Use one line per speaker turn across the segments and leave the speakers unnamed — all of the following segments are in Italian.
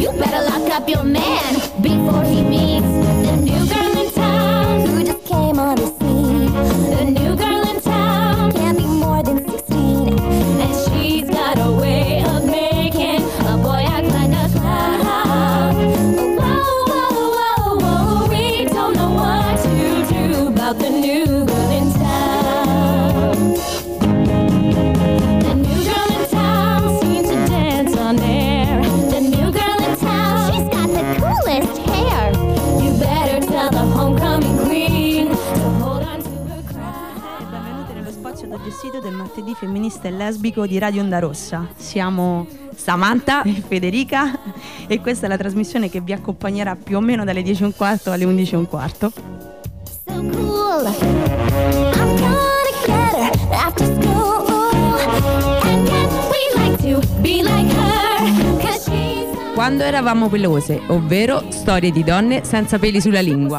You better lock up your man before he meets the new girl in town who just came on the scene. The new girl in town can't be more than 16, and she's got a way of making a boy act like a clown. Whoa, whoa, whoa, whoa, we don't know what to do about the new girl in town. The new girl in town seems to dance on air. The new girl in town, she's got the coolest hair. You better tell the homecoming queen to hold on to her crown.
Benvenuti nello spazio da gestito del martedì femminista e lesbico di Radio Onda Rossa. Siamo Samantha e Federica e questa è la trasmissione che vi accompagnerà più o meno dalle 10:15 alle 11:15.
So cool, I'm gonna get her after school. And yet we like to be like her, 'cause she's the
Quando eravamo pelose, ovvero storie di donne senza peli sulla lingua.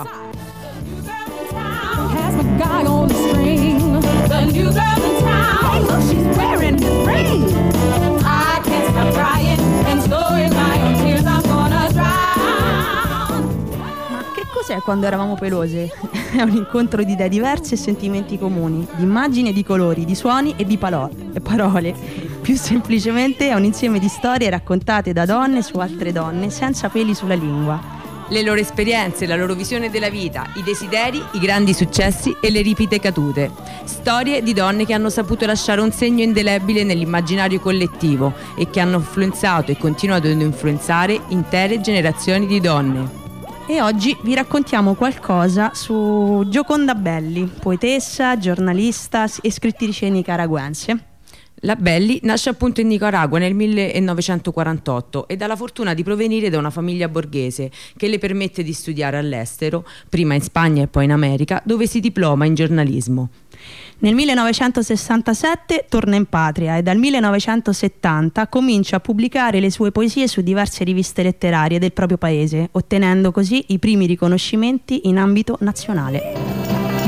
has a guy on the string. The new girl in town. Hey, look, she's wearing the ring. I can't stop crying, and so is my own tears. I'm gonna drown.
Ma che cos'è quando eravamo pelose? È un incontro di idee diverse e sentimenti comuni, di immagini e di colori, di suoni e di parole. Più semplicemente è un insieme di storie raccontate da donne su altre donne senza peli sulla lingua.
Le loro esperienze, la loro visione della vita, i desideri, i grandi successi e le ripete cadute. Storie di donne che hanno saputo lasciare un segno indelebile nell'immaginario collettivo e che hanno influenzato e continuato ad influenzare intere generazioni di donne.
E oggi vi raccontiamo qualcosa su Gioconda Belli, poetessa, giornalista e scrittrice nicaraguense.
La Belli nasce appunto in Nicaragua nel 1948 e ha la fortuna di provenire da una famiglia borghese che le permette di studiare all'estero, prima in Spagna e poi in America, dove si diploma in giornalismo.
Nel 1967 torna in patria e dal 1970 comincia a pubblicare le sue poesie su diverse riviste letterarie del proprio paese, ottenendo così i primi riconoscimenti in ambito nazionale.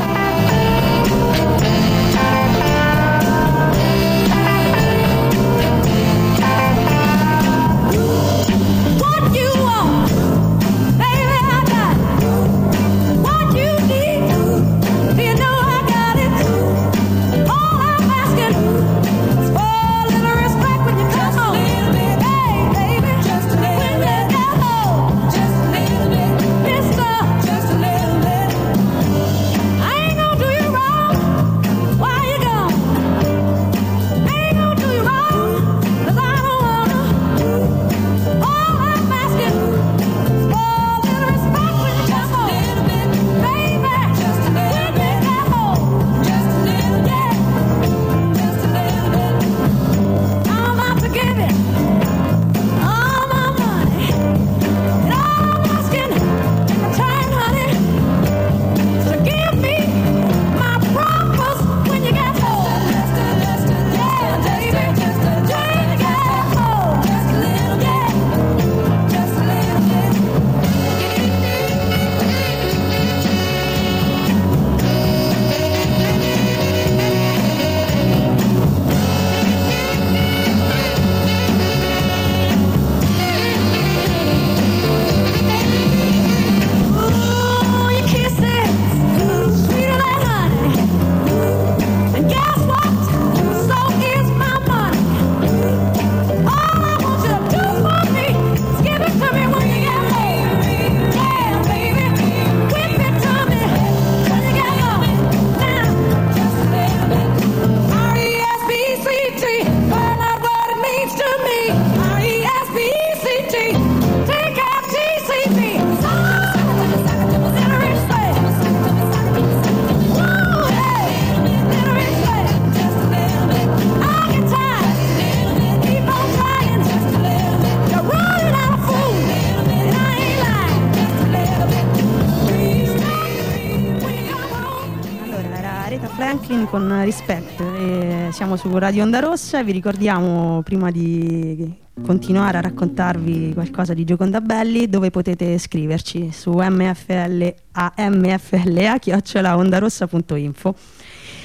Con Rispetto, siamo su Radio Onda Rossa e vi ricordiamo, prima di continuare a raccontarvi qualcosa di Gioconda Belli, dove potete scriverci su mfla@ondarossa.info.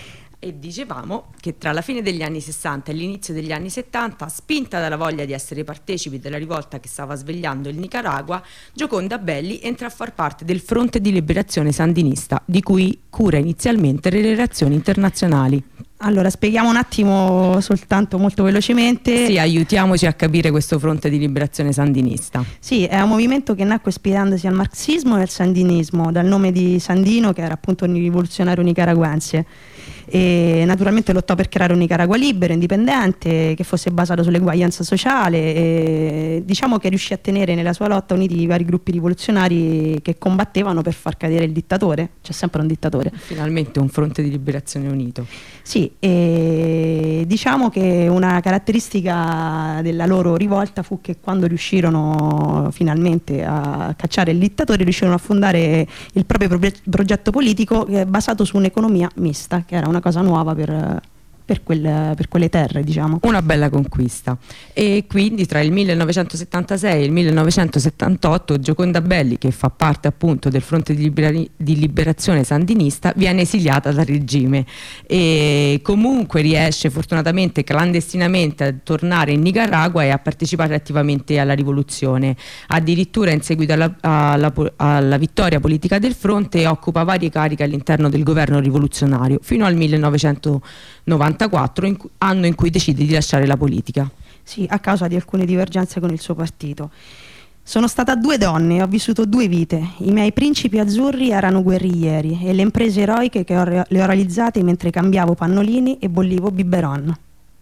E dicevamo che tra la fine degli anni 60 e l'inizio degli anni 70, spinta dalla voglia di essere partecipi della rivolta che stava svegliando il Nicaragua, Gioconda Belli entra a far parte del Fronte di Liberazione Sandinista, di cui cura inizialmente le relazioni internazionali.
Allora, spieghiamo un attimo soltanto molto velocemente.
Sì, aiutiamoci a capire questo Fronte di Liberazione Sandinista.
Sì, è un movimento che nacque ispirandosi al marxismo e al sandinismo, dal nome di Sandino, che era appunto un rivoluzionario nicaraguense. E naturalmente lottò per creare un Nicaragua libero, indipendente, che fosse basato sull'eguaglianza sociale, e diciamo che riuscì a tenere nella sua lotta uniti i vari gruppi rivoluzionari che combattevano per far cadere il dittatore. C'è sempre un dittatore.
Finalmente un fronte di liberazione unito.
Sì, e diciamo che una caratteristica della loro rivolta fu che quando riuscirono finalmente a cacciare il dittatore, riuscirono a fondare il proprio progetto politico basato su un'economia mista, che era una cosa nuova per quelle terre, diciamo.
Una bella conquista. E quindi tra il 1976 e il 1978 Gioconda Belli, che fa parte appunto del Fronte di Liberazione Sandinista, viene esiliata dal regime e comunque riesce fortunatamente clandestinamente a tornare in Nicaragua e a partecipare attivamente alla rivoluzione. Addirittura in seguito alla vittoria politica del fronte occupa varie cariche all'interno del governo rivoluzionario fino al 1994, anno in cui decide di lasciare la politica.
Sì, a causa di alcune divergenze con il suo partito. Sono stata 2 donne e ho vissuto 2 vite. I miei principi azzurri erano guerriglieri e le imprese eroiche le ho realizzate mentre cambiavo pannolini e bollivo biberon.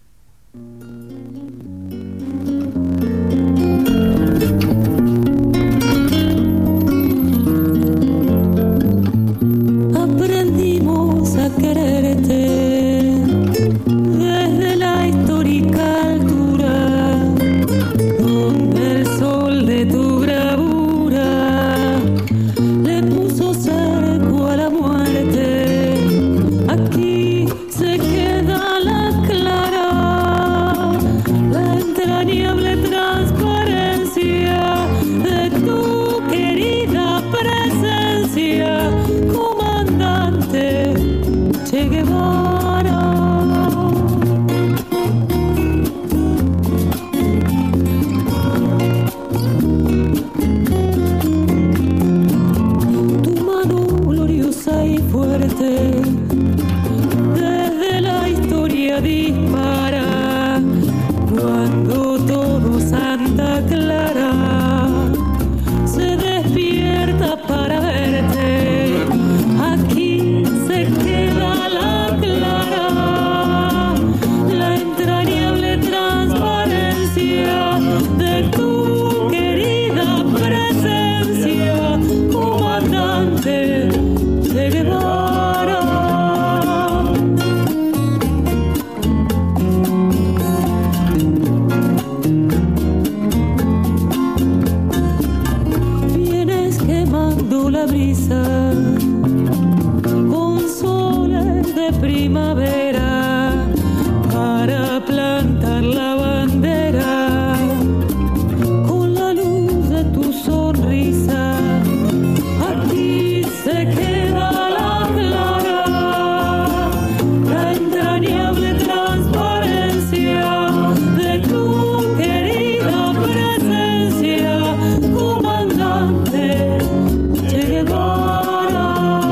Aprendimos a quererte desde la histórica altura, donde el sol de tu bravura le puso cerco a la muerte. Aquí se queda la clara, la entrañable transparencia de tu querida presencia, comandante Che Guevara. Tu mano gloriosa y fuerte desde la historia dispara, cuando todo Santa Clara se despierta para verte. Aquí se queda la clara, la entrañable transparencia de tu querida presencia, comandante Che Guevara. Vienes quemando la brisa con soles de primavera para plantar la bandera con la luz de tu sonrisa. Aquí se queda la clara, la entrañable transparencia de tu querida presencia, comandante Che Guevara.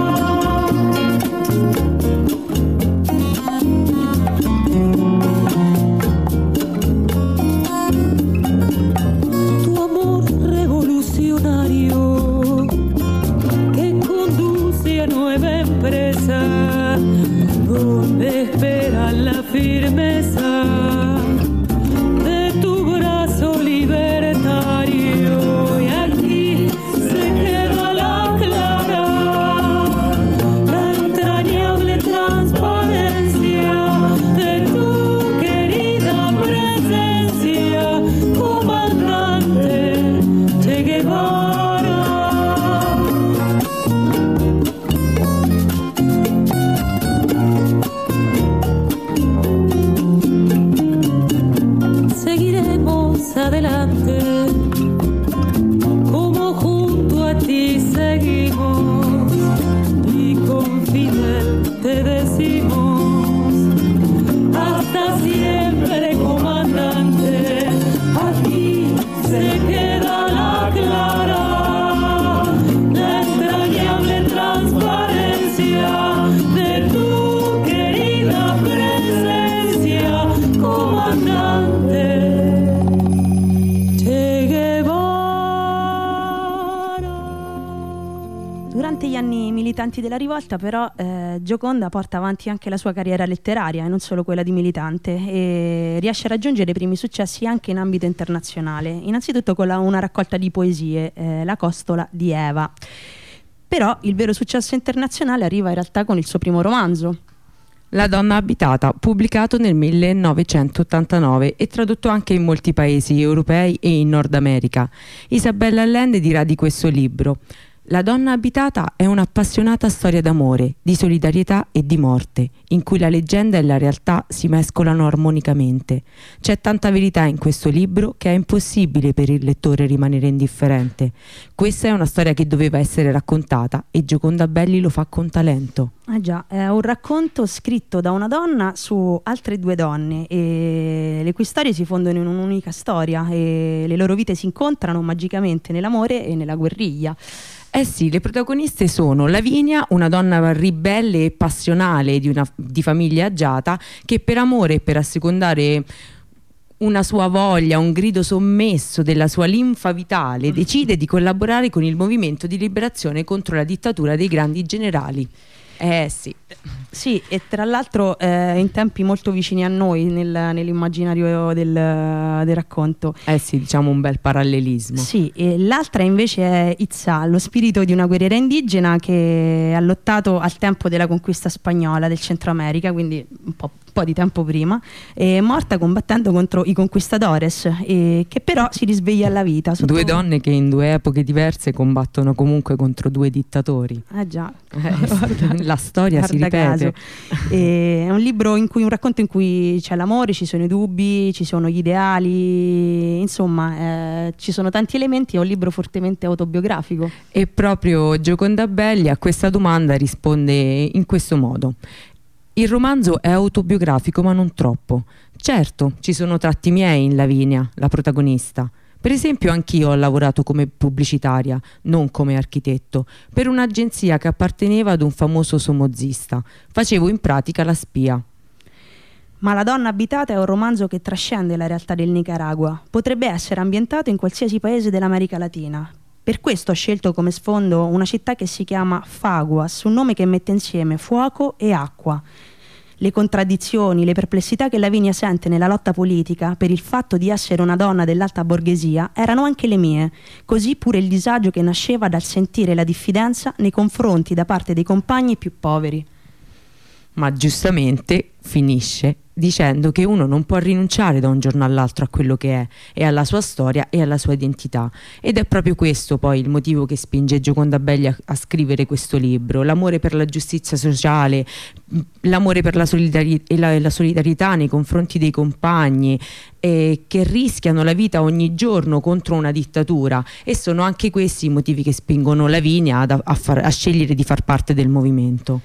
Tu amor revolucionario que conduce a nueva empresa, donde espera la firmeza de tu brazo libertario. Y aquí se queda la clara, la entrañable transparencia de tu querida presencia, comandante Che Guevara.
militanti della rivolta, però Gioconda porta avanti anche la sua carriera letteraria e non solo quella di militante, e riesce a raggiungere i primi successi anche in ambito internazionale, innanzitutto con una raccolta di poesie, La costola di Eva. Però il vero successo internazionale arriva in realtà con il suo primo romanzo,
La donna abitata, pubblicato nel 1989 e tradotto anche in molti paesi europei e in Nord America. Isabella Allende dirà di questo libro: La donna abitata è un'appassionata storia d'amore, di solidarietà e di morte, in cui la leggenda e la realtà si mescolano armonicamente. C'è tanta verità in questo libro che è impossibile per il lettore rimanere indifferente. Questa è una storia che doveva essere raccontata e Gioconda Belli lo fa con talento.
Già, è un racconto scritto da una donna su altre due donne, e le cui storie si fondono in un'unica storia e le loro vite si incontrano magicamente nell'amore e nella guerriglia.
Eh sì, le protagoniste sono Lavinia, una donna ribelle e passionale di famiglia agiata, che per amore e per assecondare una sua voglia, un grido sommesso della sua linfa vitale, decide di collaborare con il movimento di liberazione contro la dittatura dei grandi generali. Sì.
Sì, e tra l'altro in tempi molto vicini a noi nell'immaginario del racconto.
Sì, diciamo un bel parallelismo.
Sì, e l'altra invece è Itzá, lo spirito di una guerriera indigena che ha lottato al tempo della conquista spagnola del Centro America, quindi un po' di tempo prima, è morta combattendo contro i conquistadores, e che però si risveglia alla vita.
Due donne che in due epoche diverse combattono comunque contro due dittatori.
Già.
La storia si ripete.
È un racconto in cui c'è l'amore, ci sono i dubbi, ci sono gli ideali, insomma ci sono tanti elementi. È un libro fortemente autobiografico.
E proprio Gioconda Belli a questa domanda risponde in questo modo: il romanzo è autobiografico, ma non troppo. Certo, ci sono tratti miei in Lavinia, la protagonista. Per esempio, anch'io ho lavorato come pubblicitaria, non come architetto, per un'agenzia che apparteneva ad un famoso somozista. Facevo in pratica la spia.
Ma La donna abitata è un romanzo che trascende la realtà del Nicaragua. Potrebbe essere ambientato in qualsiasi paese dell'America Latina. Per questo ho scelto come sfondo una città che si chiama Faguas, un nome che mette insieme fuoco e acqua. Le contraddizioni, le perplessità che Lavinia sente nella lotta politica per il fatto di essere una donna dell'alta borghesia erano anche le mie, così pure il disagio che nasceva dal sentire la diffidenza nei confronti da parte dei compagni più poveri.
Ma giustamente finisce dicendo che uno non può rinunciare da un giorno all'altro a quello che è e alla sua storia e alla sua identità, ed è proprio questo poi il motivo che spinge Gioconda Belli a scrivere questo libro: l'amore per la giustizia sociale, l'amore per la solidarietà nei confronti dei compagni che rischiano la vita ogni giorno contro una dittatura, e sono anche questi i motivi che spingono Lavinia a scegliere di far parte del movimento.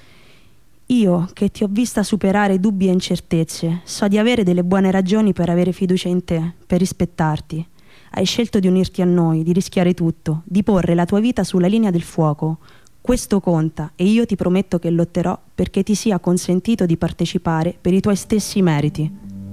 Io, che ti ho vista superare dubbi e incertezze, so di avere delle buone ragioni per avere fiducia in te, per rispettarti. Hai scelto di unirti a noi, di rischiare tutto, di porre la tua vita sulla linea del fuoco. Questo conta, e io ti prometto che lotterò perché ti sia consentito di partecipare per i tuoi stessi meriti.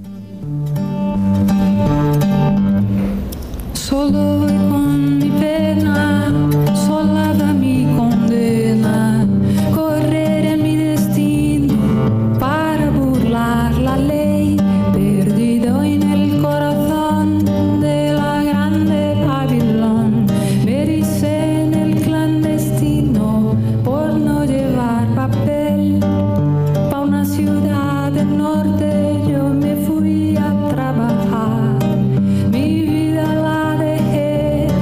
Solo con mi pena, sola mi condena, correre mi destino para burlar la ley, perdido en el corazón de la grande Babilón, me ericé en el clandestino por no llevar papel, pa' una ciudad del norte yo me fui a trabajar. Mi vida la dejé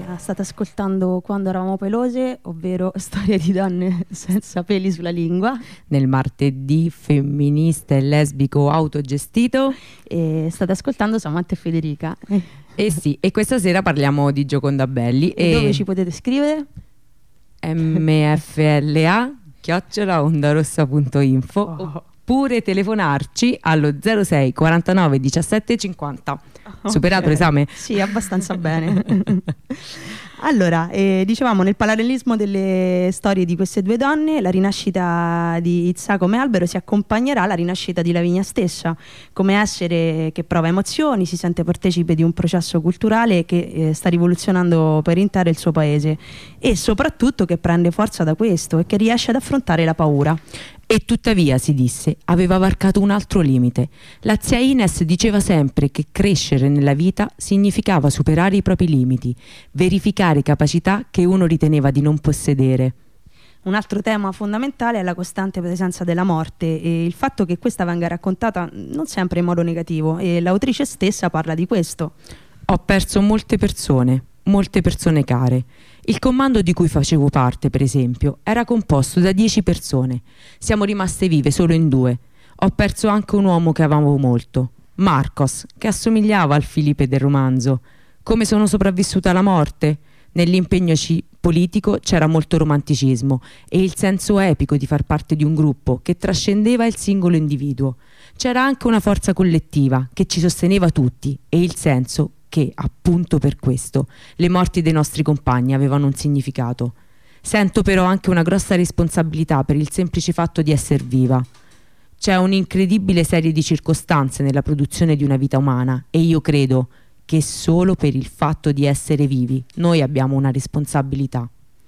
State ascoltando Quando eravamo pelose, ovvero storie di donne senza peli sulla lingua.
Nel martedì femminista e lesbico autogestito.
E state ascoltando Samantha e Federica.
E sì, e questa sera parliamo di Gioconda Belli.
E dove ci potete scrivere?
mfla@ondarossa.info oppure telefonarci allo 06 49 17 50. Superato l'esame?
Sì, abbastanza bene. Allora, dicevamo, nel parallelismo delle storie di queste due donne, la rinascita di Itzà come albero si accompagnerà alla rinascita di Lavinia stessa, come essere che prova emozioni, si sente partecipe di un processo culturale che sta rivoluzionando per intero il suo paese e soprattutto che prende forza da questo e che riesce ad affrontare la paura.
E tuttavia, si disse, aveva varcato un altro limite. La zia Ines diceva sempre che crescere nella vita significava superare i propri limiti, verificare capacità che uno riteneva di non possedere.
Un altro tema fondamentale è la costante presenza della morte e il fatto che questa venga raccontata non sempre in modo negativo, e l'autrice stessa parla di questo.
Ho perso molte persone care. Il comando di cui facevo parte, per esempio, era composto da 10 persone. Siamo rimaste vive solo in 2. Ho perso anche un uomo che amavo molto, Marcos, che assomigliava al Filipe del romanzo. Come sono sopravvissuta alla morte? Nell'impegno politico c'era molto romanticismo e il senso epico di far parte di un gruppo che trascendeva il singolo individuo. C'era anche una forza collettiva che ci sosteneva tutti e il senso che, appunto per questo, le morti dei nostri compagni avevano un significato. Sento però anche una grossa responsabilità per il semplice fatto di essere viva. C'è un'incredibile serie di circostanze nella produzione di una vita umana e io credo che solo per il fatto di essere vivi noi abbiamo una responsabilità.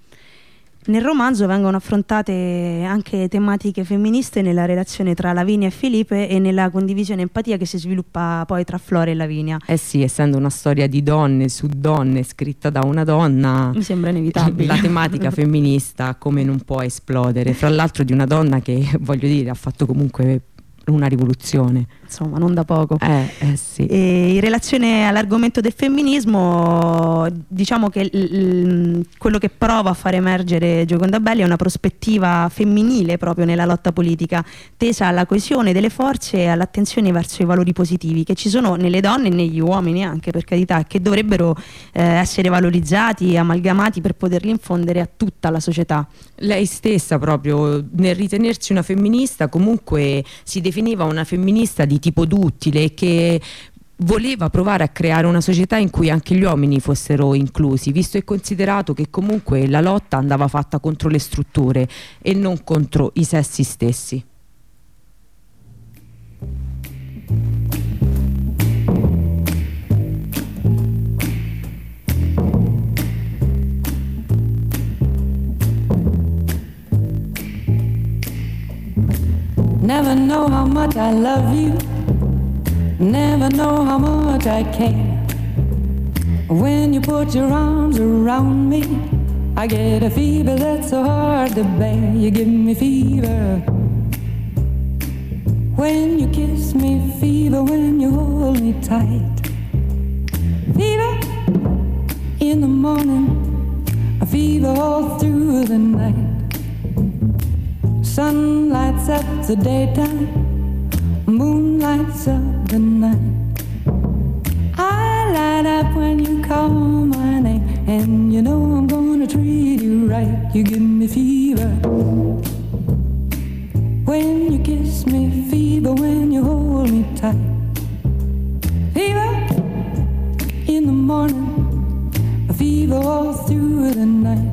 Nel romanzo vengono affrontate anche tematiche femministe nella relazione tra Lavinia e Felipe e nella condivisione empatia che si sviluppa poi tra Flora e Lavinia.
Eh sì, essendo una storia di donne su donne scritta da una donna,
mi sembra inevitabile.
La tematica femminista come non può esplodere, fra l'altro di una donna che, voglio dire, ha fatto comunque una rivoluzione,
insomma, non da poco.
Sì.
E in relazione all'argomento del femminismo, diciamo che quello che prova a far emergere Gioconda Belli è una prospettiva femminile proprio nella lotta politica, tesa alla coesione delle forze e all'attenzione verso i valori positivi che ci sono nelle donne e negli uomini anche, per carità, che dovrebbero essere valorizzati e amalgamati per poterli infondere a tutta la società.
Lei stessa, proprio nel ritenersi una femminista, comunque si definiva una femminista di tipo duttile che voleva provare a creare una società in cui anche gli uomini fossero inclusi, visto e considerato che comunque la lotta andava fatta contro le strutture e non contro i sessi stessi.
Never know how much I love you, never know how much I care. When you put your arms around me, I get a fever that's so hard to bear. You give me fever when you kiss me, fever when you hold me tight. Fever in the morning, a fever all through the night. Sun lights up the daytime, moon lights up the night. I light up when you call my name, and you know I'm gonna treat you right. You give me fever when you kiss me, fever when you hold me tight. Fever in the morning, a fever all through the night.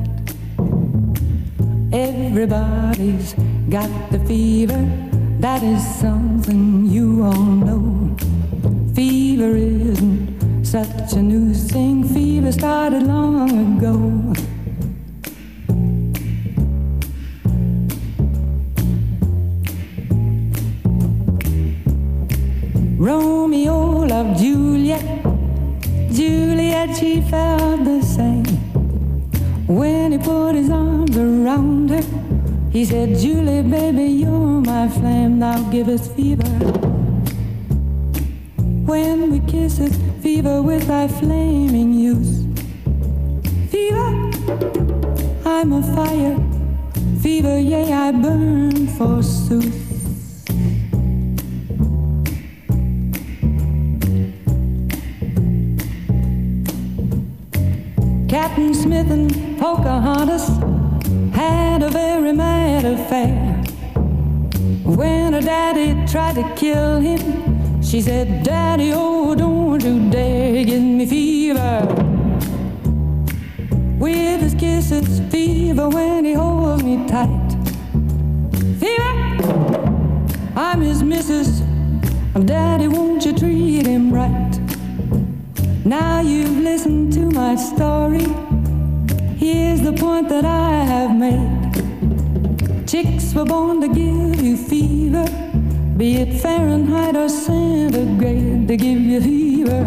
Everybody's got the fever, that is something you all know. Fever isn't such a new thing, fever started long ago. Romeo loved Juliet, Juliet she felt the same. When he put his arms around her, he said, Julie, baby, you're my flame, now give us fever. When we kiss it, fever with thy flaming youth. Fever, I'm a fire. Fever, yeah, I burn forsooth. Captain Smith and Pocahontas had a very mad affair. When her daddy tried to kill him, she said, Daddy, oh, don't you dare give me fever. With his kisses, fever when he holds me tight. Fever, I'm his missus. Daddy, won't you treat him right? Now you've listened to my story. Here's the point that I have made. Chicks were born to give you fever, be it Fahrenheit or centigrade, to give you fever.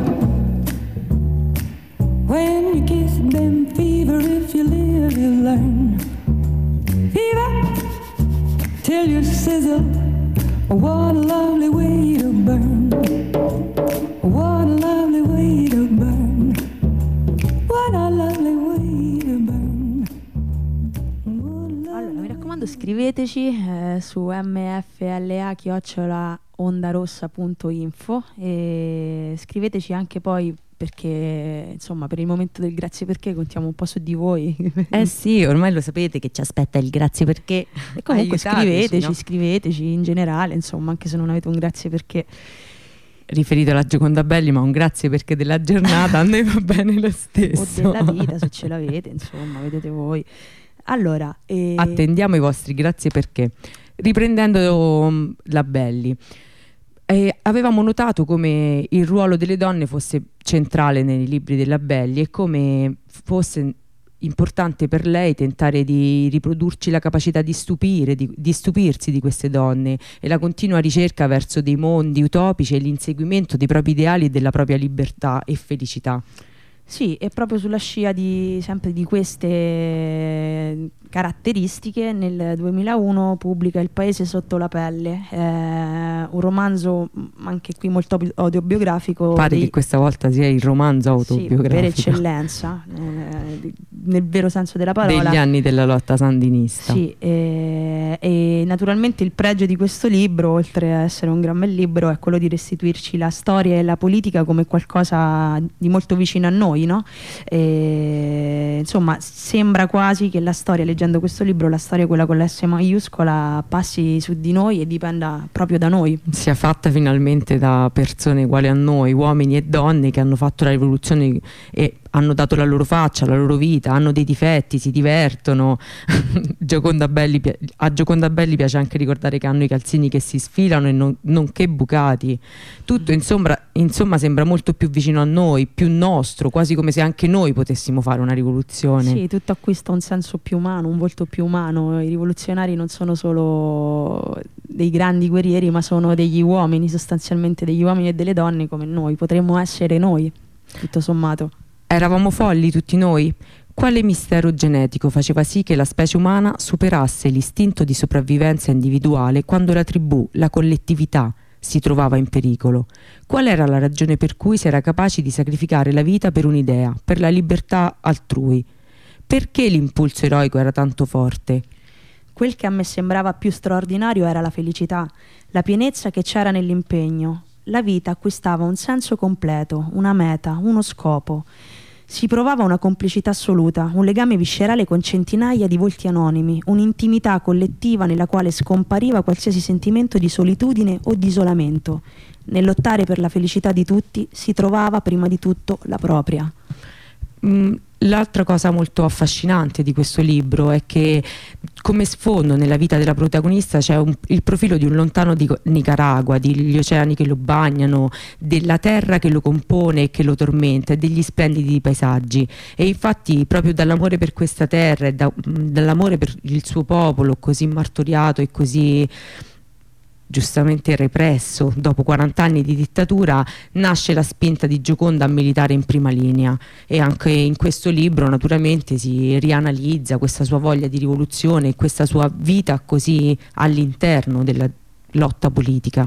When you kiss them, fever, if you live, you learn. Fever, till you sizzle, what a lovely way to burn. What a lovely way to burn. What a lovely way to burn.
Allora, mi raccomando, scriveteci su mfla@ondarossa.info e scriveteci anche poi, perché insomma per il momento del grazie perché contiamo un po' su di voi.
Sì, ormai lo sapete che ci aspetta il grazie perché.
E comunque
Aiutateci, no?
scriveteci in generale, insomma, anche se non avete un grazie perché
Riferito alla Gioconda Belli, ma un grazie perché della giornata a noi va bene lo
o
stesso.
della vita, se ce l'avete, insomma, vedete voi. Allora,
attendiamo i vostri grazie perché. Riprendendo la Belli, avevamo notato come il ruolo delle donne fosse centrale nei libri della Belli e come fosse importante per lei tentare di riprodurci la capacità di stupire, di stupirsi di queste donne e la continua ricerca verso dei mondi utopici e l'inseguimento dei propri ideali e della propria libertà e felicità.
sì, e proprio sulla scia sempre di queste caratteristiche, nel 2001 pubblica Il paese sotto la pelle, un romanzo anche qui molto autobiografico.
Pare che questa volta sia il romanzo autobiografico.
Sì, per eccellenza, nel vero senso della parola.
Degli anni della lotta sandinista.
Sì, e naturalmente il pregio di questo libro, oltre a essere un gran bel libro, è quello di restituirci la storia e la politica come qualcosa di molto vicino a noi, no? Insomma, sembra quasi che la storia, leggendo questo libro, la storia, quella con l'S maiuscola, passi su di noi e dipenda proprio da noi.
Sia fatta finalmente da persone uguali a noi, uomini e donne che hanno fatto la rivoluzione e hanno dato la loro faccia, la loro vita, hanno dei difetti, si divertono. A Gioconda Belli piace anche ricordare che hanno i calzini che si sfilano e nonché bucati. Tutto insomma sembra molto più vicino a noi, più nostro, quasi come se anche noi potessimo fare una rivoluzione.
Sì, tutto acquista un senso più umano, un volto più umano. I rivoluzionari non sono solo dei grandi guerrieri, ma sono degli uomini, sostanzialmente degli uomini e delle donne come noi. Potremmo essere noi, tutto sommato.
Eravamo folli tutti noi? Quale mistero genetico faceva sì che la specie umana superasse l'istinto di sopravvivenza individuale quando la tribù, la collettività, si trovava in pericolo? Qual era la ragione per cui si era capaci di sacrificare la vita per un'idea, per la libertà altrui? Perché l'impulso eroico era tanto forte?
Quel che a me sembrava più straordinario era la felicità, la pienezza che c'era nell'impegno. La vita acquistava un senso completo, una meta, uno scopo. Si provava una complicità assoluta, un legame viscerale con centinaia di volti anonimi, un'intimità collettiva nella quale scompariva qualsiasi sentimento di solitudine o di isolamento. Nel lottare per la felicità di tutti si trovava prima di tutto la propria.
L'altra cosa molto affascinante di questo libro è che come sfondo nella vita della protagonista c'è il profilo di un lontano Nicaragua, degli oceani che lo bagnano, della terra che lo compone e che lo tormenta e degli splendidi paesaggi. E infatti proprio dall'amore per questa terra e dall'amore per il suo popolo così martoriato e così giustamente represso dopo 40 anni di dittatura, nasce la spinta di Gioconda a militare in prima linea, e anche in questo libro naturalmente si rianalizza questa sua voglia di rivoluzione e questa sua vita così all'interno della lotta politica.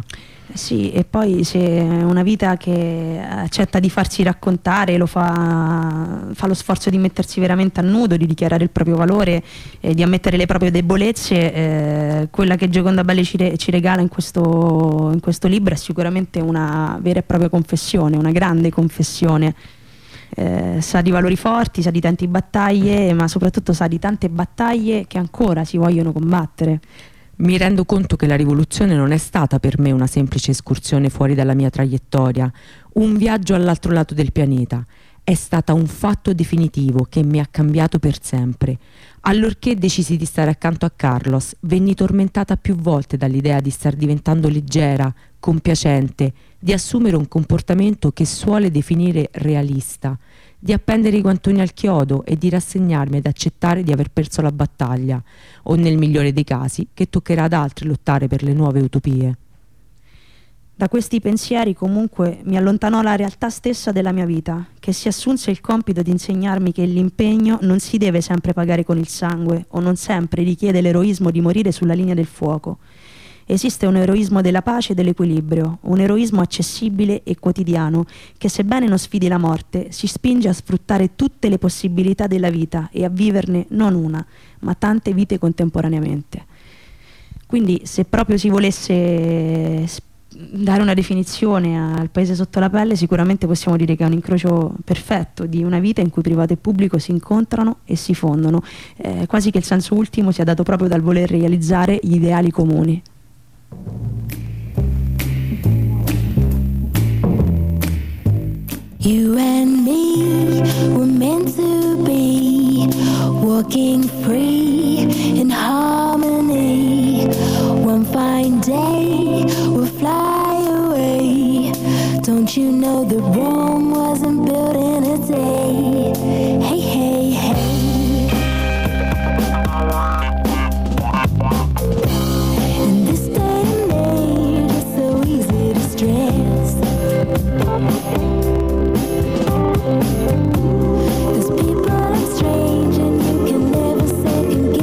Sì, e poi se una vita che accetta di farsi raccontare, fa lo sforzo di mettersi veramente a nudo, di dichiarare il proprio valore, di ammettere le proprie debolezze, quella che Gioconda Belli ci regala in questo libro è sicuramente una vera e propria confessione, una grande confessione. Sa di valori forti, sa di tante battaglie, ma soprattutto sa di tante battaglie che ancora si vogliono combattere.
Mi rendo conto che la rivoluzione non è stata per me una semplice escursione fuori dalla mia traiettoria, un viaggio all'altro lato del pianeta. È stata un fatto definitivo che mi ha cambiato per sempre. Allorché decisi di stare accanto a Carlos, venni tormentata più volte dall'idea di star diventando leggera, compiacente, di assumere un comportamento che suole definire realista, di appendere i guantoni al chiodo e di rassegnarmi ad accettare di aver perso la battaglia, o nel migliore dei casi che toccherà ad altri lottare per le nuove utopie.
Da questi pensieri comunque mi allontanò la realtà stessa della mia vita, che si assunse il compito di insegnarmi che l'impegno non si deve sempre pagare con il sangue, o non sempre richiede l'eroismo di morire sulla linea del fuoco. Esiste un eroismo della pace e dell'equilibrio, un eroismo accessibile e quotidiano che, sebbene non sfidi la morte, si spinge a sfruttare tutte le possibilità della vita e a viverne non una, ma tante vite contemporaneamente. Quindi, se proprio si volesse dare una definizione al Paese sotto la pelle, sicuramente possiamo dire che è un incrocio perfetto di una vita in cui privato e pubblico si incontrano e si fondono, quasi che il senso ultimo sia dato proprio dal voler realizzare gli ideali comuni.
You and me were meant to be walking free in harmony. One fine day we'll fly away. Don't you know that Rome wasn't built in a day? Hey, hey, hey. In this day and age, it's so easy to stress. Cause people are strange and you can never second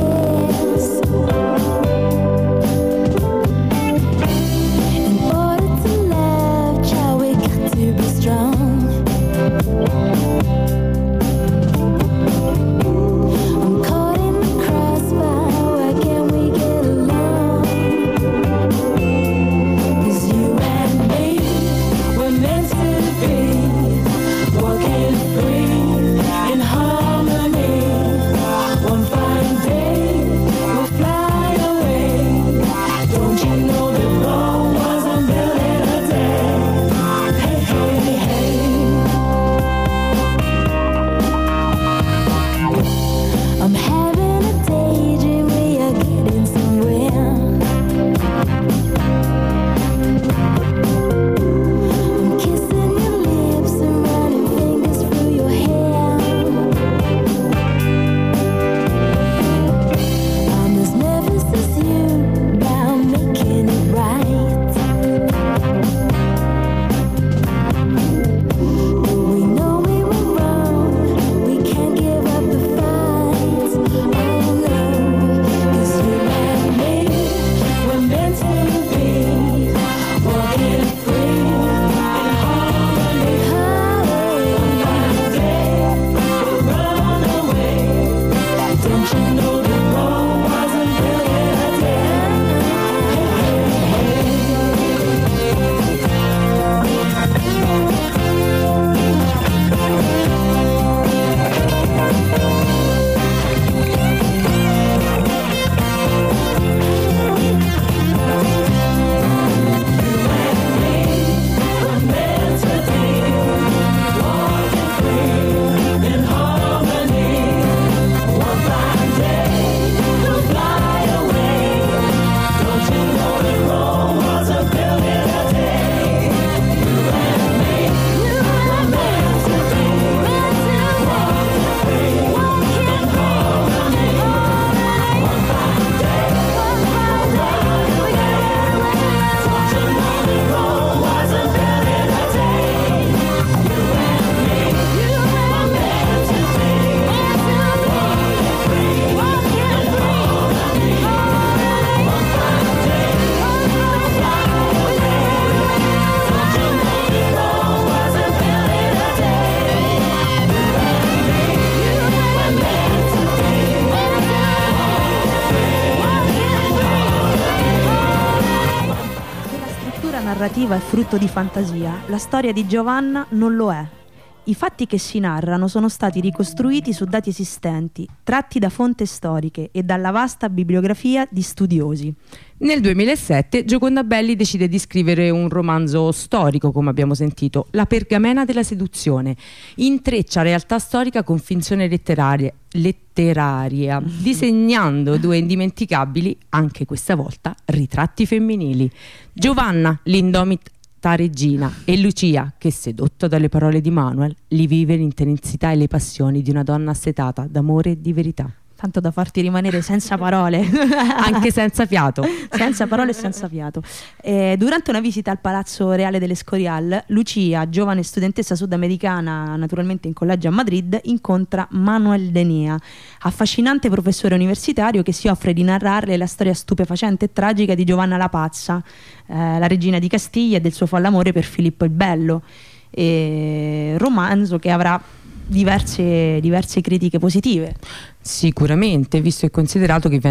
narrativa è frutto di fantasia, la storia di Giovanna non lo è. I fatti che si narrano sono stati ricostruiti su dati esistenti, tratti da fonti storiche e dalla vasta bibliografia di studiosi.
Nel 2007 Gioconda Belli decide di scrivere un romanzo storico, come abbiamo sentito, La pergamena della seduzione. Intreccia realtà storica con finzione letteraria, disegnando due indimenticabili, anche questa volta, ritratti femminili. Giovanna, l'indomita regina, e Lucia, che sedotta dalle parole di Manuel, li vive l'intensità e le passioni di una donna assetata d'amore e di verità.
Tanto da farti rimanere senza parole.
Anche senza fiato.
Senza parole e senza fiato. Durante una visita al Palazzo Reale dell'Escorial, Lucia, giovane studentessa sudamericana, naturalmente in collegio a Madrid, incontra Manuel Denea, affascinante professore universitario che si offre di narrarle la storia stupefacente e tragica di Giovanna la Pazza, la regina di Castiglia, e del suo folle per Filippo il Bello. Romanzo che avrà diverse critiche positive.
Sicuramente, visto e considerato che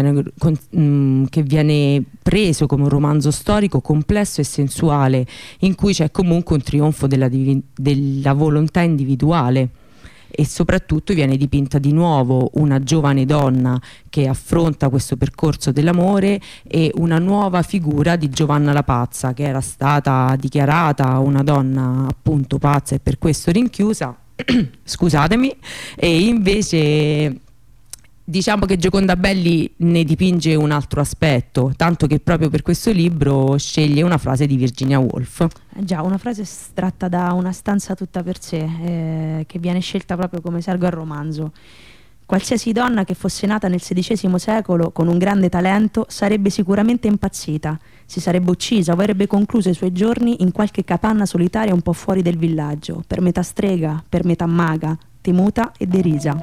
viene preso come un romanzo storico complesso e sensuale, in cui c'è comunque un trionfo della volontà individuale, e soprattutto viene dipinta di nuovo una giovane donna che affronta questo percorso dell'amore e una nuova figura di Giovanna la Pazza, che era stata dichiarata una donna appunto pazza e per questo rinchiusa. Scusatemi. E invece diciamo che Gioconda Belli ne dipinge un altro aspetto, tanto che proprio per questo libro sceglie una frase di Virginia Woolf.
Già, una frase estratta da Una stanza tutta per sé, che viene scelta proprio come sergo al romanzo. Qualsiasi donna che fosse nata nel XVI secolo con un grande talento sarebbe sicuramente impazzita, si sarebbe uccisa o avrebbe concluso i suoi giorni in qualche capanna solitaria un po' fuori del villaggio, per metà strega, per metà maga, temuta e derisa.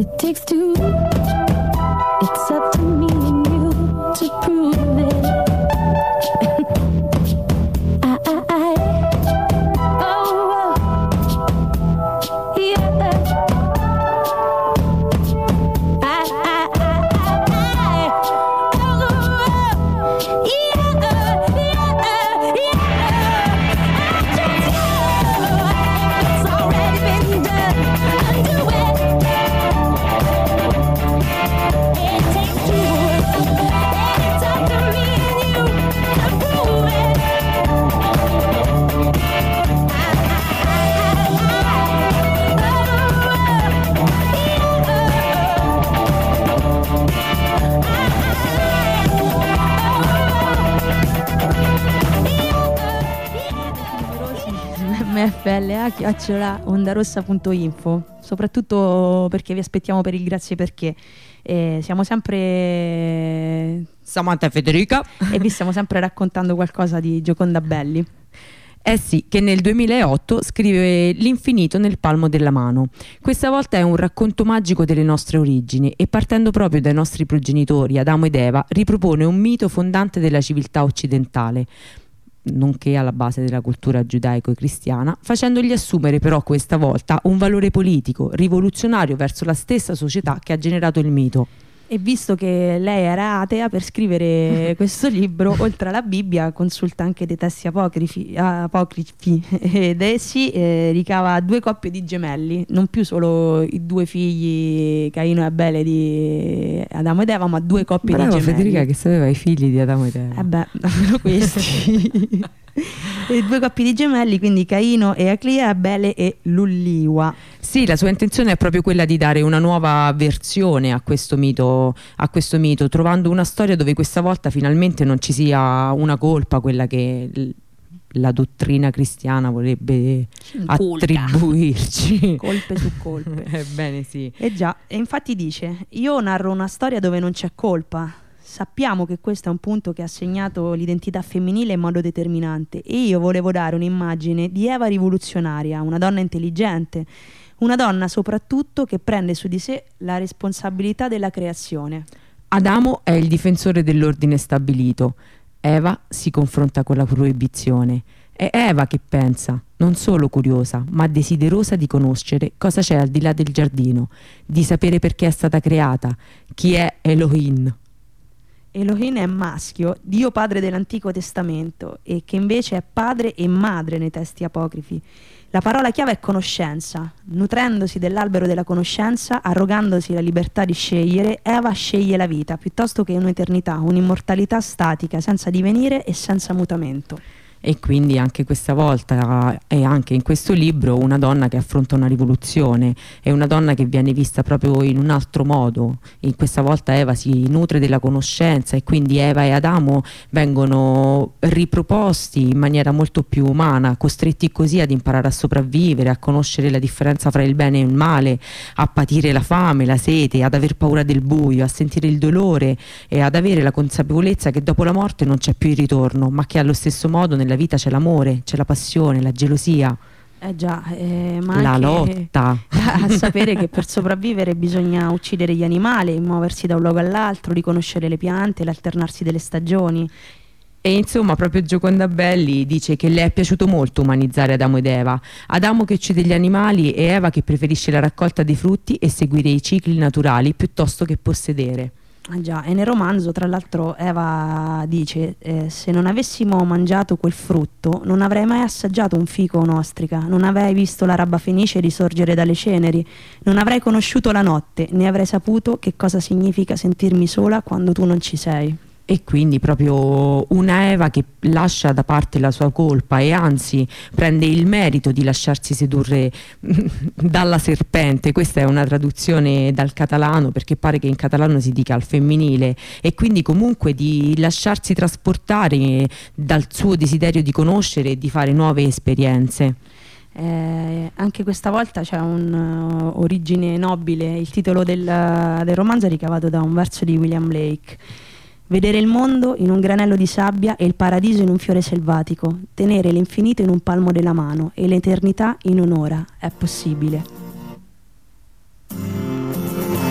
it takes two. It's up to me and you to prove it.
mfla@ondarossa.info, soprattutto perché vi aspettiamo per il grazie perché. Siamo sempre
Samantha e Federica
e vi stiamo sempre raccontando qualcosa di Gioconda Belli.
Eh sì, che nel 2008 scrive L'infinito nel palmo della mano. Questa volta è un racconto magico delle nostre origini e, partendo proprio dai nostri progenitori Adamo ed Eva, ripropone un mito fondante della civiltà occidentale, nonché alla base della cultura giudaico-cristiana, facendogli assumere però questa volta un valore politico, rivoluzionario verso la stessa società che ha generato il mito.
E visto che lei era atea, per scrivere questo libro, oltre alla Bibbia, consulta anche dei testi apocrifi ed essi ricava 2 coppie di gemelli, non più solo i 2 figli Caino e Abele di Adamo ed Eva, ma 2 coppie
Bravo,
di gemelli.
Federica che sapeva i figli di Adamo ed Eva.
Almeno questi. E 2 coppie di gemelli, quindi Caino e Aclia, Abele e Lulliwa.
Sì, la sua intenzione è proprio quella di dare una nuova versione a questo mito, trovando una storia dove questa volta finalmente non ci sia una colpa, quella che la dottrina cristiana vorrebbe attribuirci.
Colpe su colpe.
Ebbene sì.
Già, e infatti dice: io narro una storia dove non c'è colpa. Sappiamo che questo è un punto che ha segnato l'identità femminile in modo determinante e io volevo dare un'immagine di Eva rivoluzionaria, una donna intelligente, una donna soprattutto che prende su di sé la responsabilità della creazione.
Adamo è il difensore dell'ordine stabilito, Eva si confronta con la proibizione. È Eva che pensa, non solo curiosa, ma desiderosa di conoscere cosa c'è al di là del giardino, di sapere perché è stata creata, chi è Elohim.
Elohim è maschio, Dio padre dell'Antico Testamento, e che invece è padre e madre nei testi apocrifi. La parola chiave è conoscenza. Nutrendosi dell'albero della conoscenza, arrogandosi la libertà di scegliere, Eva sceglie la vita piuttosto che un'eternità, un'immortalità statica, senza divenire e senza mutamento.
E quindi anche questa volta e anche in questo libro una donna che affronta una rivoluzione, è una donna che viene vista proprio in un altro modo. In questa volta Eva si nutre della conoscenza e quindi Eva e Adamo vengono riproposti in maniera molto più umana, costretti così ad imparare a sopravvivere, a conoscere la differenza fra il bene e il male, a patire la fame, la sete, ad aver paura del buio, a sentire il dolore e ad avere la consapevolezza che dopo la morte non c'è più il ritorno, ma che allo stesso modo nella vita c'è l'amore, c'è la passione, la gelosia,
ma
la
anche
lotta.
A sapere che per sopravvivere bisogna uccidere gli animali, muoversi da un luogo all'altro, riconoscere le piante, l'alternarsi delle stagioni.
E insomma proprio Gioconda Belli dice che le è piaciuto molto umanizzare Adamo ed Eva, Adamo che uccide gli animali e Eva che preferisce la raccolta dei frutti e seguire i cicli naturali piuttosto che possedere.
Già, e nel romanzo tra l'altro Eva dice se non avessimo mangiato quel frutto non avrei mai assaggiato un fico o un'ostrica, non avrei visto l'araba fenice risorgere dalle ceneri, non avrei conosciuto la notte, né avrei saputo che cosa significa sentirmi sola quando tu non ci sei.
E quindi proprio una Eva che lascia da parte la sua colpa e anzi prende il merito di lasciarsi sedurre dalla serpente. Questa è una traduzione dal catalano, perché pare che in catalano si dica al femminile, e quindi comunque di lasciarsi trasportare dal suo desiderio di conoscere e di fare nuove esperienze.
Anche questa volta c'è un'origine nobile. Il titolo del romanzo è ricavato da un verso di William Blake. Vedere il mondo in un granello di sabbia e il paradiso in un fiore selvatico, tenere l'infinito in un palmo della mano e l'eternità in un'ora, è possibile.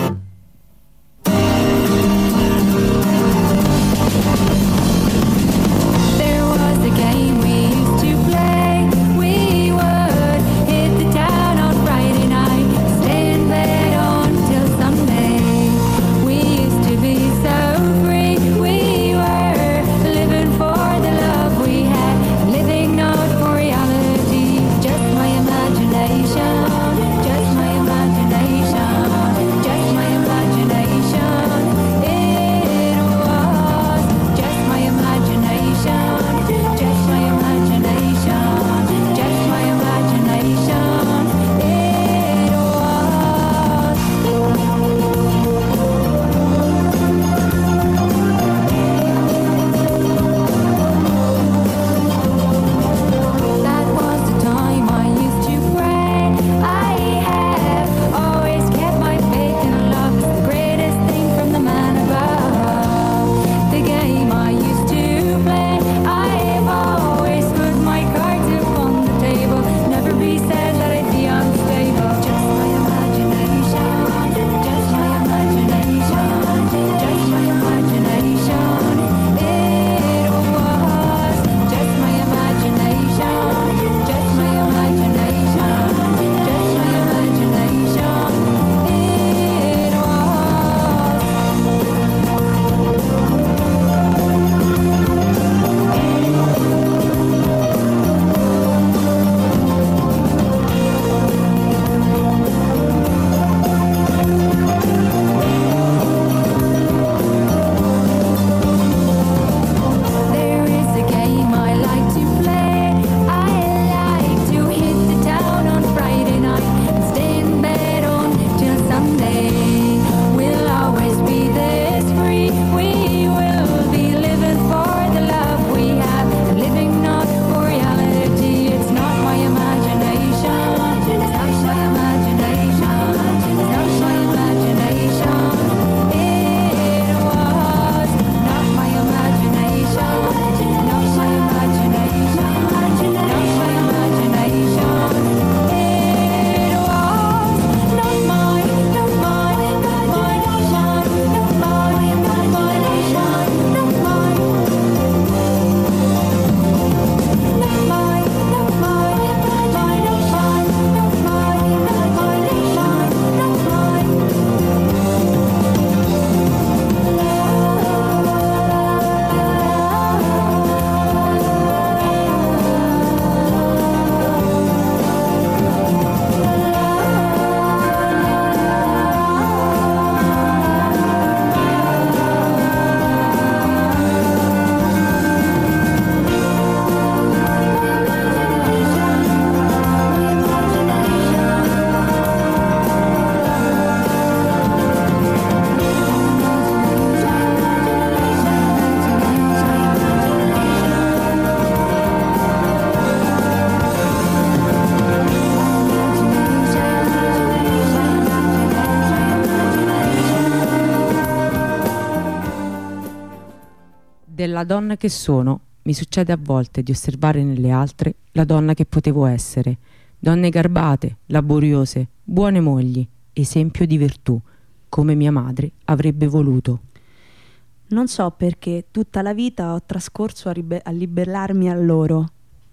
della donna che sono, mi succede a volte di osservare nelle altre la donna che potevo essere. Donne garbate, laboriose, buone mogli, esempio di virtù, come mia madre avrebbe voluto.
Non so perché tutta la vita ho trascorso a ribellarmi a loro.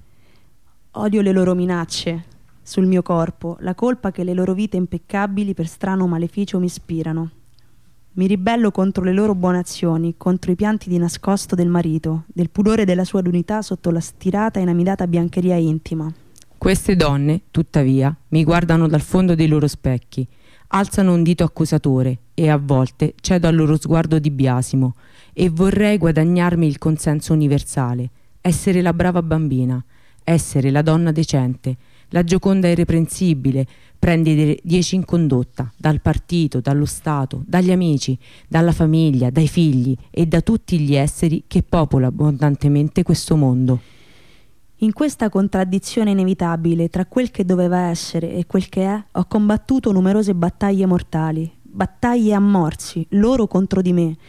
Odio le loro minacce sul mio corpo, la colpa che le loro vite impeccabili per strano maleficio mi ispirano. Mi ribello contro le loro buone azioni, contro i pianti di nascosto del marito, del pudore della sua unità sotto la stirata e inamidata biancheria intima.
Queste donne, tuttavia, mi guardano dal fondo dei loro specchi, alzano un dito accusatore e a volte cedo al loro sguardo di biasimo e vorrei guadagnarmi il consenso universale, essere la brava bambina, essere la donna decente, la Gioconda irreprensibile, prendere 10 in condotta, dal partito, dallo Stato, dagli amici, dalla famiglia, dai figli e da tutti gli esseri che popolano abbondantemente questo mondo.
In questa contraddizione inevitabile tra quel che doveva essere e quel che è, ho combattuto numerose battaglie mortali, battaglie a morsi, loro contro di me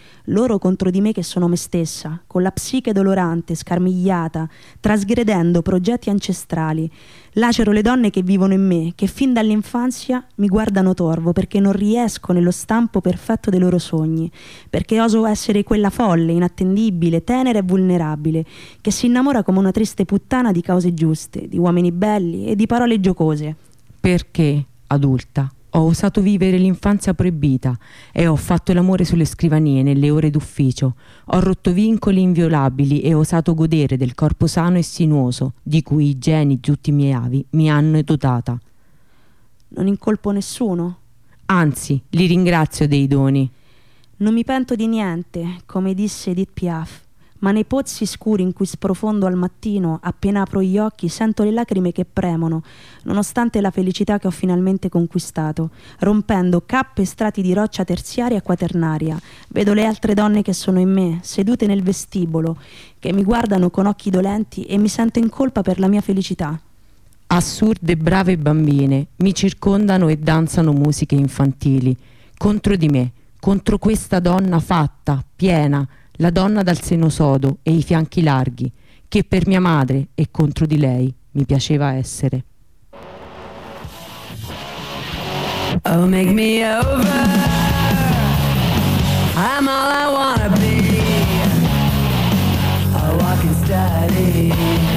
che sono me stessa, con la psiche dolorante, scarmigliata, trasgredendo progetti ancestrali. Lacero le donne che vivono in me, che fin dall'infanzia mi guardano torvo perché non riesco nello stampo perfetto dei loro sogni, perché oso essere quella folle, inattendibile, tenera e vulnerabile, che si innamora come una triste puttana di cause giuste, di uomini belli e di parole giocose.
Perché, adulta, ho osato vivere l'infanzia proibita e ho fatto l'amore sulle scrivanie nelle ore d'ufficio. Ho rotto vincoli inviolabili e ho osato godere del corpo sano e sinuoso di cui i geni di tutti i miei avi mi hanno dotata.
Non incolpo nessuno?
Anzi, li ringrazio dei doni.
Non mi pento di niente, come disse Edith Piaf, ma nei pozzi scuri in cui sprofondo al mattino, appena apro gli occhi, sento le lacrime che premono, nonostante la felicità che ho finalmente conquistato, rompendo cappe e strati di roccia terziaria e quaternaria. Vedo le altre donne che sono in me, sedute nel vestibolo, che mi guardano con occhi dolenti e mi sento in colpa per la mia felicità.
Assurde brave bambine mi circondano e danzano musiche infantili, contro di me, contro questa donna fatta, piena, la donna dal seno sodo e i fianchi larghi, che per mia madre e contro di lei mi piaceva essere.
Oh, make me over. I'm all I wanna be. A walking study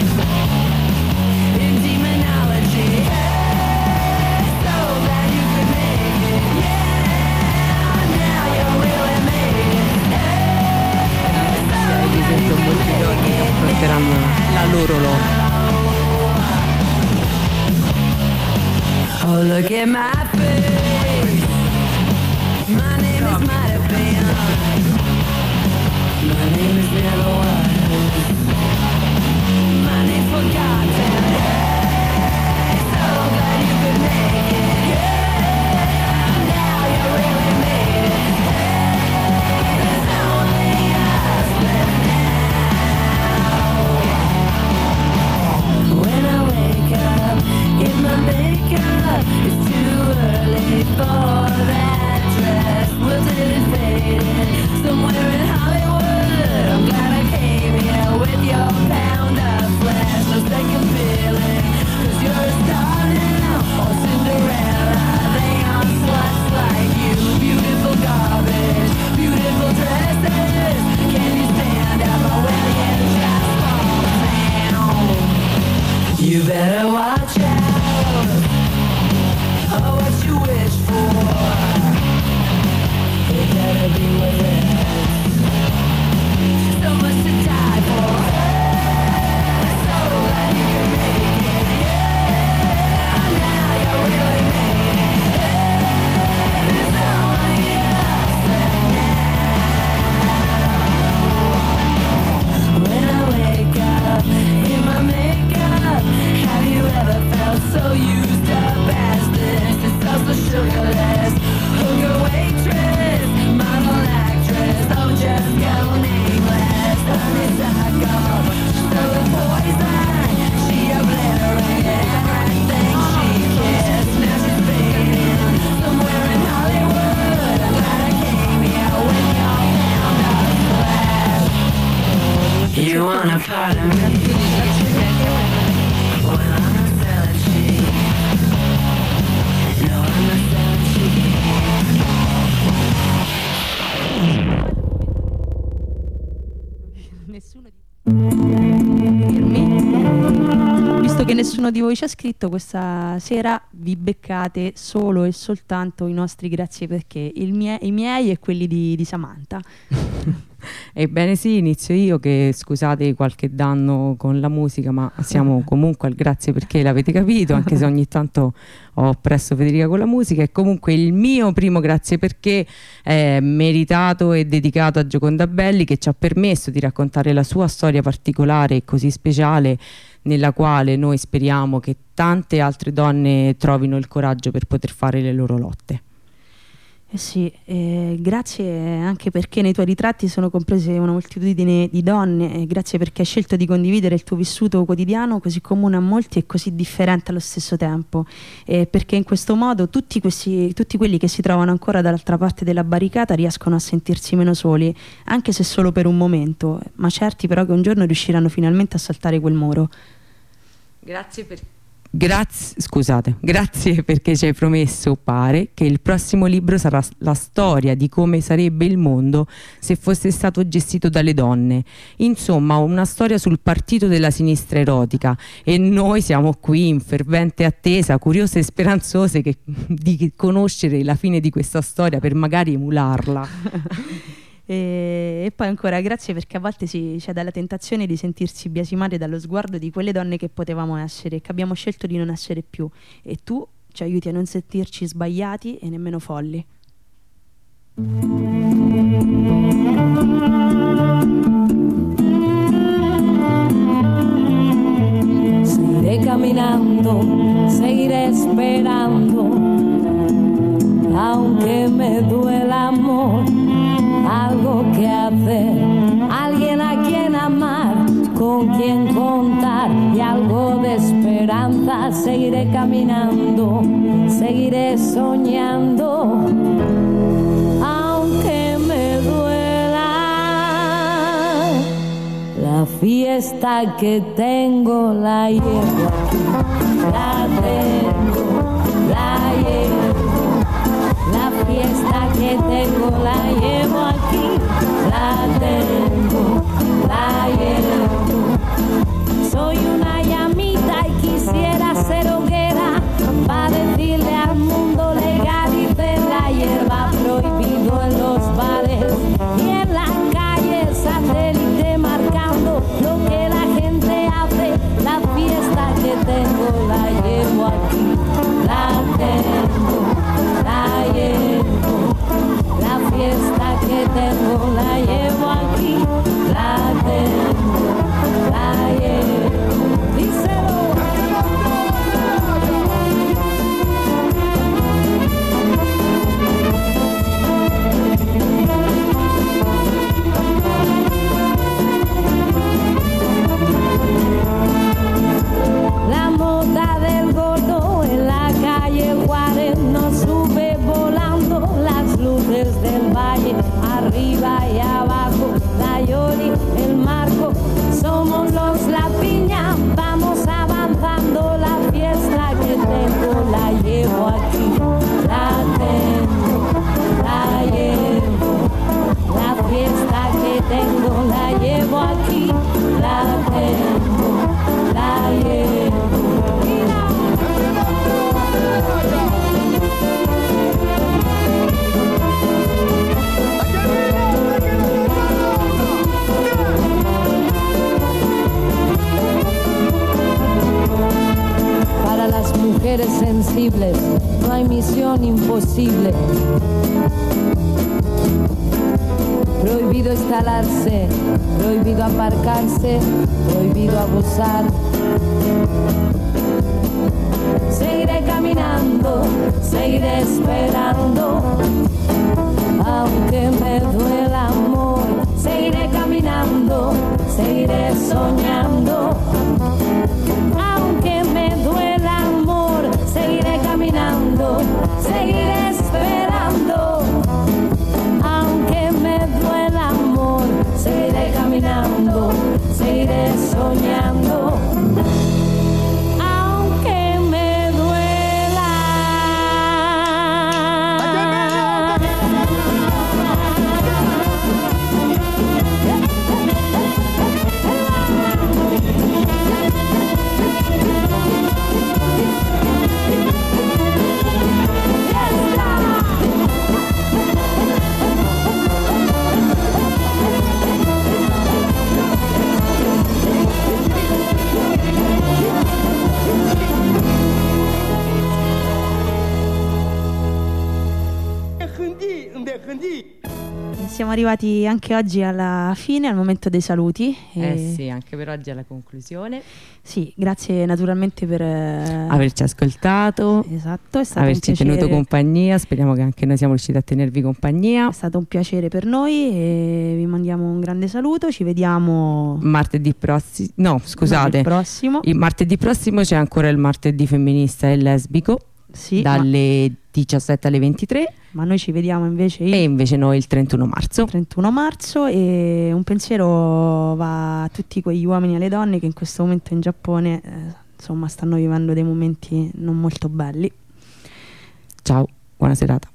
in demonology. Hey, so glad you could make it. Yeah, now you really made it.
Mi sento molti giorni che affronteranno la loro lotta.
Oh, look at my face. My name is might have been. My name is never was. My name's forgotten. Hey, so glad you could make it. Yeah, now you really made it. Hey, there's only us left now. When I wake up, get my makeup. It's too early for that dress. Wilted and faded, somewhere in Hollywood. I'm glad I came.
want a part of me. Well, I'm a selling sheep. No, I'm a selling sheep.
Nessuno di... Visto che nessuno di voi ci ha scritto, questa sera vi beccate solo e soltanto i nostri grazie perché i miei e quelli di Samantha.
Ebbene sì, inizio io, che scusate qualche danno con la musica, ma siamo comunque al grazie perché, l'avete capito, anche se ogni tanto ho oppresso Federica con la musica. E comunque il mio primo grazie perché è meritato e dedicato a Gioconda Belli, che ci ha permesso di raccontare la sua storia particolare e così speciale, nella quale noi speriamo che tante altre donne trovino il coraggio per poter fare le loro lotte.
Sì, grazie anche perché nei tuoi ritratti sono comprese una moltitudine di donne, grazie perché hai scelto di condividere il tuo vissuto quotidiano così comune a molti e così differente allo stesso tempo, perché in questo modo tutti quelli che si trovano ancora dall'altra parte della barricata riescono a sentirsi meno soli, anche se solo per un momento, ma certi però che un giorno riusciranno finalmente a saltare quel muro.
Grazie perché ci hai promesso, pare, che il prossimo libro sarà la storia di come sarebbe il mondo se fosse stato gestito dalle donne. Insomma, una storia sul partito della sinistra erotica, e noi siamo qui in fervente attesa, curiose e speranzose di conoscere la fine di questa storia per magari emularla.
E poi ancora grazie perché a volte c'è dalla tentazione di sentirsi biasimate dallo sguardo di quelle donne che potevamo essere e che abbiamo scelto di non essere più, e tu ci aiuti a non sentirci sbagliati e nemmeno folli.
Seguiré caminando, seguiré esperando, aunque me duela amor, algo que hacer, alguien a quien amar, con quien contar y algo de esperanza. Seguiré caminando, seguiré soñando, aunque me duela. La fiesta que tengo la llevo aquí, la tengo, la llevo. La fiesta que tengo la llevo aquí, la tengo, la llevo. Soy una llamita y quisiera ser hoguera para decirle al mundo legalice la hierba, prohibido en los bares y en las calles, satélite marcando lo que la gente hace. La fiesta que tengo la llevo aquí, la tengo, la llevo. La fiesta que tengo la llevo aquí, la tengo, la llevo. Díselo. La moda del gordo en la calle Juárez nos sube volando, las luces del valle arriba y abajo, la Yoli, el Marco, somos los La Piña, vamos avanzando. La fiesta que tengo la llevo aquí, la tengo, la llevo. La fiesta que tengo la llevo aquí, la tengo, la llevo. Para las mujeres sensibles no hay misión imposible. Prohibido instalarse, prohibido aparcarse, prohibido abusar. Seguiré caminando, seguiré esperando, aunque me duela amor. Seguiré caminando, seguiré soñando, aunque me duela amor. Seguiré caminando, seguiré esperando, aunque me duela amor. Seguiré caminando, seguiré
Siamo arrivati anche oggi alla fine, al momento dei saluti.
Sì, anche per oggi è la conclusione.
Sì, grazie naturalmente per
averci ascoltato,
esatto, è stato
averci
un piacere.
tenuto compagnia. Speriamo che anche noi siamo riusciti a tenervi compagnia.
È stato un piacere per noi e vi mandiamo un grande saluto. Ci vediamo
Martedì prossimo. No, scusate.
il prossimo.
Il martedì prossimo c'è ancora il martedì femminista e lesbico.
Sì,
dalle 17 alle 23.
Ma noi ci vediamo invece
E invece noi il 31 marzo.
31 marzo. E un pensiero va a tutti quegli uomini e alle donne che in questo momento in Giappone insomma stanno vivendo dei momenti non molto belli.
Ciao, buona serata.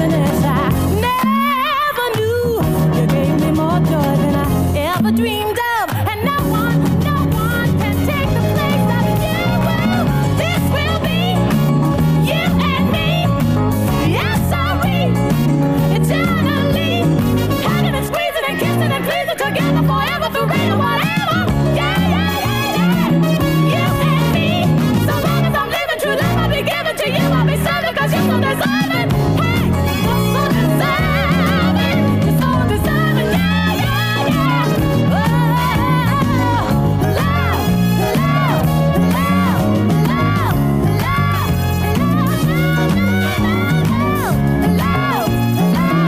Dreamed